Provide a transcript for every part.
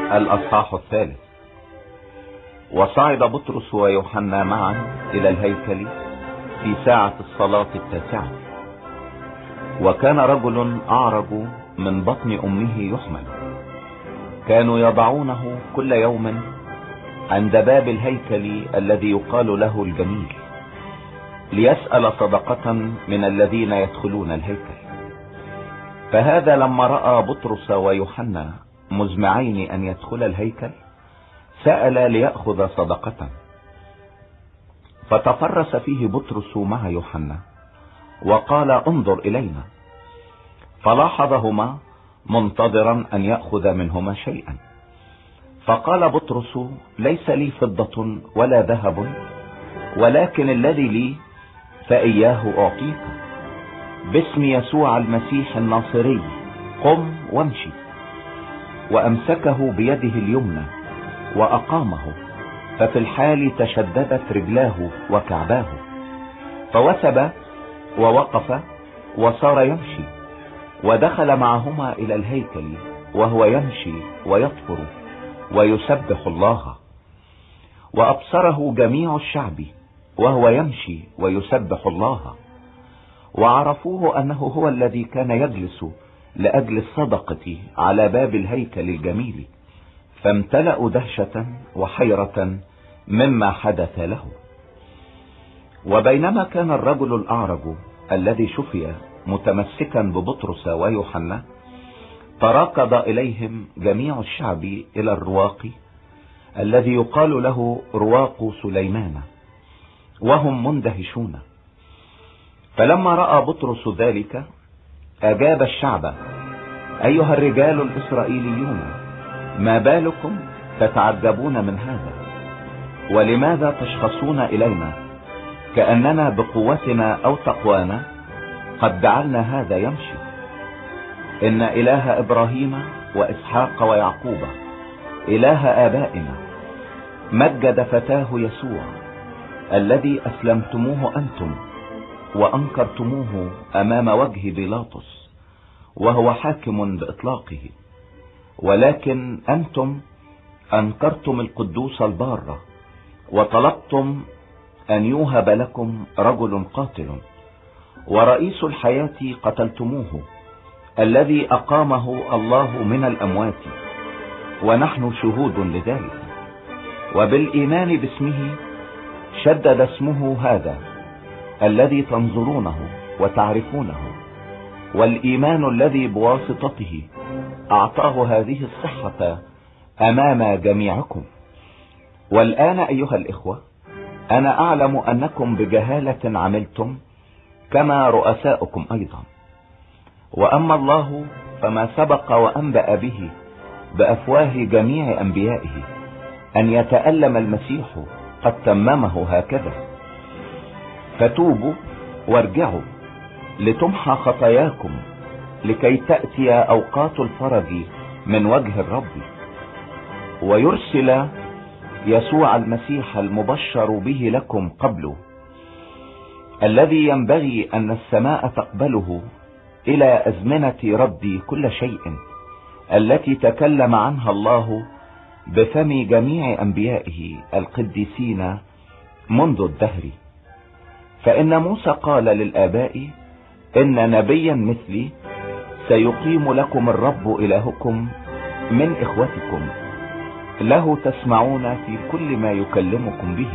الأصحاح 3. وصعد بطرس ويوحنا معا إلى الهيكل في ساعة الصلاة 9، وكان رجل أعرج من بطن أمه يحمل. كانوا يضعونه كل يوم عند باب الهيكل الذي يقال له الجميل، ليسأل صدقة من الذين يدخلون الهيكل. فهذا لما رأى بطرس ويوحنا مزمعين أن يدخل الهيكل سأل ليأخذ صدقة. فتفرس فيه بطرس مع يوحنا وقال: انظر إلينا. فلاحظهما منتظرا أن يأخذ منهما شيئا. فقال بطرس: ليس لي فضة ولا ذهب، ولكن الذي لي فإياه أعطيك. باسم يسوع المسيح الناصري قم وامشي. وأمسكه بيده اليمنى وأقامه، ففي الحال تشددت رجلاه وكعباه، فوثب ووقف وصار يمشي. ودخل معهما إلى الهيكل وهو يمشي ويطفر ويسبح الله. وأبصره جميع الشعب وهو يمشي ويسبح الله، وعرفوه أنه هو الذي كان يجلس لأجل الصدقة على باب الهيكل الجميل، فامتلأوا دهشة وحيرة مما حدث له. وبينما كان الرجل الأعرج الذي شفي متمسكا ببطرس ويوحنا، تراكض إليهم جميع الشعب إلى الرواق الذي يقال له رواق سليمان، وهم مندهشون. فلما رأى بطرس ذلك أجاب الشعب: أيها الرجال الإسرائيليون، ما بالكم تتعجبون من هذا؟ ولماذا تشخصون إلينا كأننا بقوتنا أو تقوانا قد جعلنا هذا يمشي؟ إن إله إبراهيم وإسحاق ويعقوب إله آبائنا مجد فتاه يسوع الذي أسلمتموه أنتم وأنكرتموه أمام وجه بيلاطس وهو حاكم بإطلاقه، ولكن أنتم أنكرتم القدوس البار وطلبتم أن يوهب لكم رجل قاتل، ورئيس الحياة قتلتموه الذي أقامه الله من الأموات، ونحن شهود لذلك. وبالإيمان باسمه شدد اسمه هذا الذي تنظرونه وتعرفونه، والإيمان الذي بواسطته أعطاه هذه الصحة أمام جميعكم. والآن أيها الإخوة، أنا أعلم أنكم بجهالة عملتم كما رؤساؤكم أيضا. وأما الله فما سبق وأنبأ به بأفواه جميع أنبيائه أن يتألم المسيح قد تممه هكذا. فتوبوا وارجعوا لتمحى خطاياكم، لكي تأتي أوقات الفرج من وجه الرب، ويرسل يسوع المسيح المبشر به لكم قبله، الذي ينبغي أن السماء تقبله إلى أزمنة رد كل شيء، التي تكلم عنها الله بفم جميع أنبيائه القديسين منذ الدهر. فإن موسى قال للآباء: إن نبيا مثلي سيقيم لكم الرب إلهكم من إخوتكم، له تسمعون في كل ما يكلمكم به.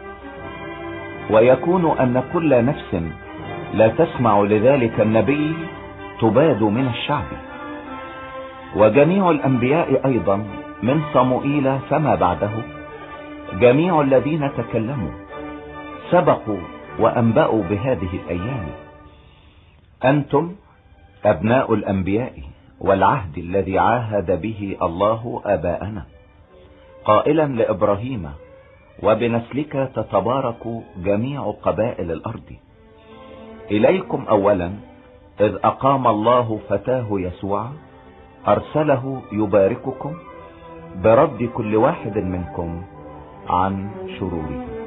ويكون أن كل نفس لا تسمع لذلك النبي تباد من الشعب. وجميع الأنبياء أيضا من صموئيل فما بعده، جميع الذين تكلموا سبقوا وأنبأوا بهذه الأيام. أنتم أبناء الأنبياء والعهد الذي عاهد به الله آباءنا، قائلا لإبراهيم: وبنسلك تتبارك جميع قبائل الأرض. إليكم أولا إذ أقام الله فتاه يسوع أرسله يبارككم برد كل واحد منكم عن شروره.